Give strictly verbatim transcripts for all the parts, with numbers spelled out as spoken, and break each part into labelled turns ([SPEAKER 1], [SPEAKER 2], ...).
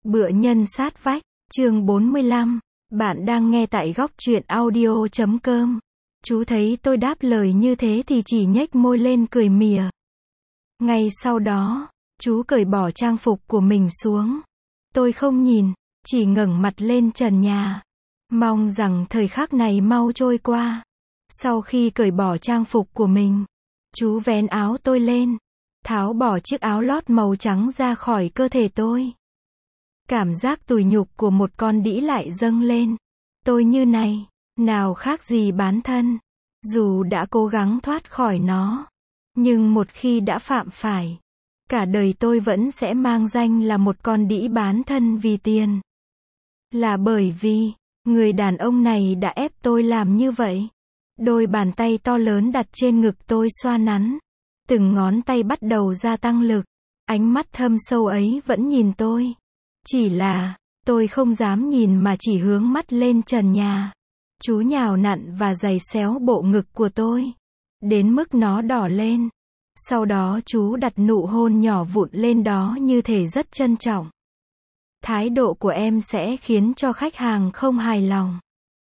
[SPEAKER 1] Bựa nhân sát vách, chương bốn mươi lăm. Bạn đang nghe tại góc truyện audio chấm com. Chú thấy tôi đáp lời như thế thì chỉ nhếch môi lên cười mỉa. Ngay sau đó, chú cởi bỏ trang phục của mình xuống. Tôi không nhìn, chỉ ngẩng mặt lên trần nhà. Mong rằng thời khắc này mau trôi qua. Sau khi cởi bỏ trang phục của mình, chú vén áo tôi lên, tháo bỏ chiếc áo lót màu trắng ra khỏi cơ thể tôi. Cảm giác tủi nhục của một con đĩ lại dâng lên. Tôi như này, nào khác gì bán thân. Dù đã cố gắng thoát khỏi nó, nhưng một khi đã phạm phải, cả đời tôi vẫn sẽ mang danh là một con đĩ bán thân vì tiền. Là bởi vì, người đàn ông này đã ép tôi làm như vậy. Đôi bàn tay to lớn đặt trên ngực tôi xoa nắn. Từng ngón tay bắt đầu gia tăng lực. Ánh mắt thâm sâu ấy vẫn nhìn tôi. Chỉ là, tôi không dám nhìn mà chỉ hướng mắt lên trần nhà. Chú nhào nặn và giày xéo bộ ngực của tôi, đến mức nó đỏ lên. Sau đó chú đặt nụ hôn nhỏ vụn lên đó như thể rất trân trọng. Thái độ của em sẽ khiến cho khách hàng không hài lòng.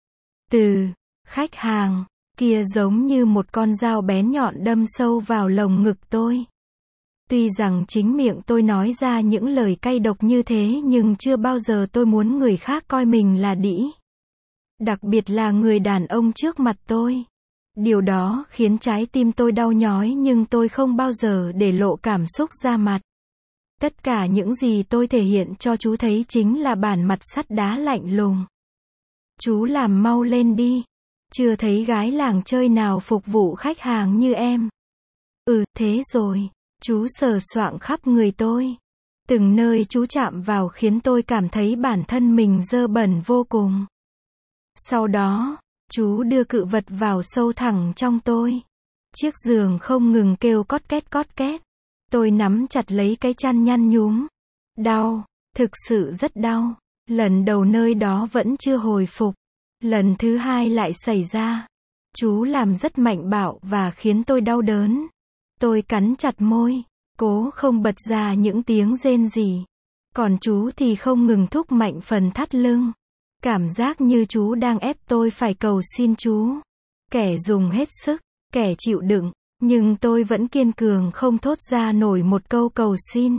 [SPEAKER 1] Từ khách hàng kia giống như một con dao bén nhọn đâm sâu vào lồng ngực tôi. Tuy rằng chính miệng tôi nói ra những lời cay độc như thế nhưng chưa bao giờ tôi muốn người khác coi mình là đĩ. Đặc biệt là người đàn ông trước mặt tôi. Điều đó khiến trái tim tôi đau nhói nhưng tôi không bao giờ để lộ cảm xúc ra mặt. Tất cả những gì tôi thể hiện cho chú thấy chính là bản mặt sắt đá lạnh lùng. Chú làm mau lên đi. Chưa thấy gái làng chơi nào phục vụ khách hàng như em. Ừ, thế rồi. Chú sờ soạng khắp người tôi. Từng nơi chú chạm vào khiến tôi cảm thấy bản thân mình dơ bẩn vô cùng. Sau đó, chú đưa cự vật vào sâu thẳng trong tôi. Chiếc giường không ngừng kêu cót két cót két. Tôi nắm chặt lấy cái chăn nhăn nhúm. Đau, thực sự rất đau. Lần đầu nơi đó vẫn chưa hồi phục. Lần thứ hai lại xảy ra. Chú làm rất mạnh bạo và khiến tôi đau đớn. Tôi cắn chặt môi, cố không bật ra những tiếng rên rỉ. Còn chú thì không ngừng thúc mạnh phần thắt lưng. Cảm giác như chú đang ép tôi phải cầu xin chú. Kẻ dùng hết sức, kẻ chịu đựng, nhưng tôi vẫn kiên cường không thốt ra nổi một câu cầu xin.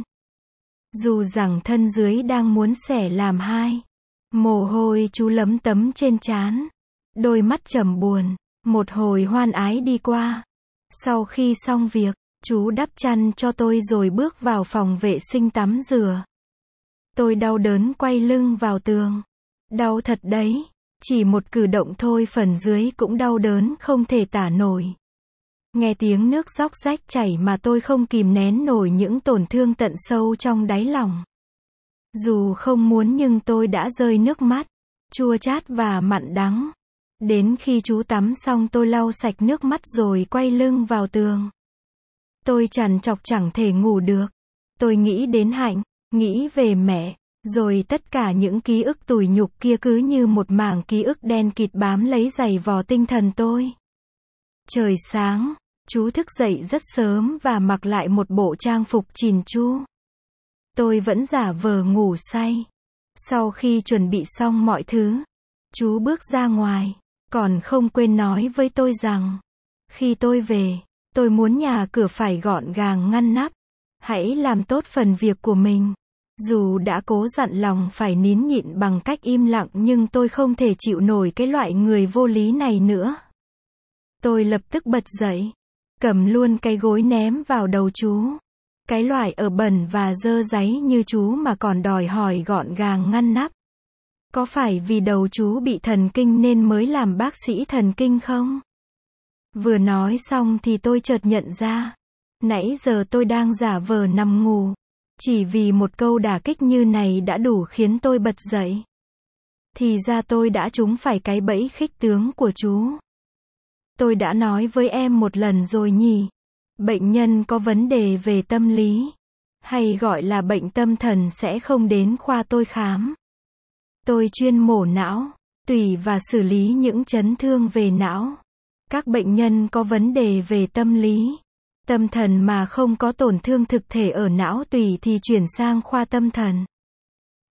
[SPEAKER 1] Dù rằng thân dưới đang muốn xẻ làm hai. Mồ hôi chú lấm tấm trên trán. Đôi mắt trầm buồn. Một hồi hoan ái đi qua. Sau khi xong việc, chú đắp chăn cho tôi rồi bước vào phòng vệ sinh tắm rửa. Tôi đau đớn quay lưng vào tường. Đau thật đấy. Chỉ một cử động thôi phần dưới cũng đau đớn không thể tả nổi. Nghe tiếng nước róc rách chảy mà tôi không kìm nén nổi những tổn thương tận sâu trong đáy lòng. Dù không muốn nhưng tôi đã rơi nước mắt. Chua chát và mặn đắng. Đến khi chú tắm xong tôi lau sạch nước mắt rồi quay lưng vào tường. Tôi trằn trọc chẳng thể ngủ được. Tôi nghĩ đến Hạnh, nghĩ về mẹ, rồi tất cả những ký ức tủi nhục kia cứ như một mảng ký ức đen kịt bám lấy giày vò tinh thần tôi. Trời sáng, chú thức dậy rất sớm và mặc lại một bộ trang phục chỉn chu. Tôi vẫn giả vờ ngủ say. Sau khi chuẩn bị xong mọi thứ, chú bước ra ngoài, còn không quên nói với tôi rằng, khi tôi về, tôi muốn nhà cửa phải gọn gàng ngăn nắp. Hãy làm tốt phần việc của mình. Dù đã cố dặn lòng phải nín nhịn bằng cách im lặng nhưng tôi không thể chịu nổi cái loại người vô lý này nữa. Tôi lập tức bật dậy, cầm luôn cái gối ném vào đầu chú. Cái loại ở bẩn và dơ dáy như chú mà còn đòi hỏi gọn gàng ngăn nắp. Có phải vì đầu chú bị thần kinh nên mới làm bác sĩ thần kinh không? Vừa nói xong thì tôi chợt nhận ra. Nãy giờ tôi đang giả vờ nằm ngủ. Chỉ vì một câu đả kích như này đã đủ khiến tôi bật dậy. Thì ra tôi đã trúng phải cái bẫy khích tướng của chú. Tôi đã nói với em một lần rồi nhỉ. Bệnh nhân có vấn đề về tâm lý, hay gọi là bệnh tâm thần sẽ không đến khoa tôi khám. Tôi chuyên mổ não, tủy và xử lý những chấn thương về não. Các bệnh nhân có vấn đề về tâm lý, tâm thần mà không có tổn thương thực thể ở não tủy thì chuyển sang khoa tâm thần.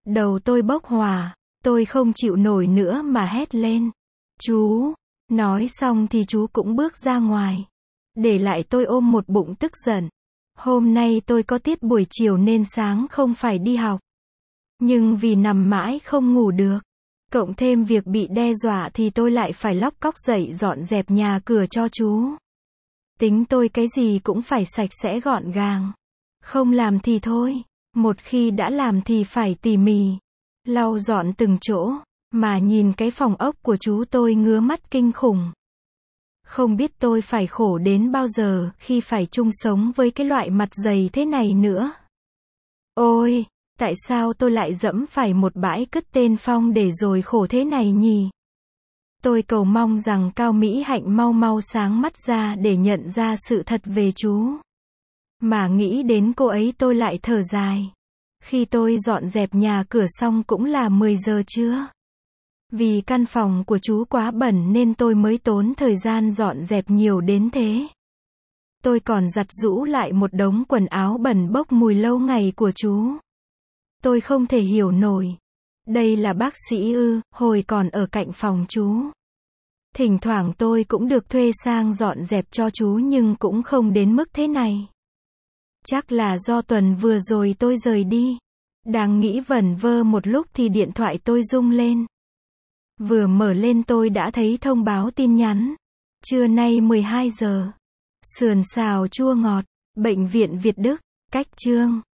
[SPEAKER 1] Đầu tôi bốc hỏa, tôi không chịu nổi nữa mà hét lên. Chú! Nói xong thì chú cũng bước ra ngoài. Để lại tôi ôm một bụng tức giận. Hôm nay tôi có tiết buổi chiều nên sáng không phải đi học. Nhưng vì nằm mãi không ngủ được, cộng thêm việc bị đe dọa thì tôi lại phải lóc cóc dậy dọn dẹp nhà cửa cho chú. Tính tôi cái gì cũng phải sạch sẽ gọn gàng. Không làm thì thôi. Một khi đã làm thì phải tỉ mỉ. Lau dọn từng chỗ. Mà nhìn cái phòng ốc của chú tôi ngứa mắt kinh khủng. Không biết tôi phải khổ đến bao giờ khi phải chung sống với cái loại mặt dày thế này nữa. Ôi! Tại sao tôi lại dẫm phải một bãi cất tên Phong để rồi khổ thế này nhỉ? Tôi cầu mong rằng Cao Mỹ Hạnh mau mau sáng mắt ra để nhận ra sự thật về chú. Mà nghĩ đến cô ấy tôi lại thở dài. Khi tôi dọn dẹp nhà cửa xong cũng là mười giờ trưa. Vì căn phòng của chú quá bẩn nên tôi mới tốn thời gian dọn dẹp nhiều đến thế. Tôi còn giặt giũ lại một đống quần áo bẩn bốc mùi lâu ngày của chú. Tôi không thể hiểu nổi. Đây là bác sĩ ư, hồi còn ở cạnh phòng chú. Thỉnh thoảng tôi cũng được thuê sang dọn dẹp cho chú nhưng cũng không đến mức thế này. Chắc là do tuần vừa rồi tôi rời đi. Đang nghĩ vẩn vơ một lúc thì điện thoại tôi rung lên. Vừa mở lên tôi đã thấy thông báo tin nhắn. Trưa nay mười hai giờ. Sườn xào chua ngọt. Bệnh viện Việt Đức. Cách chương.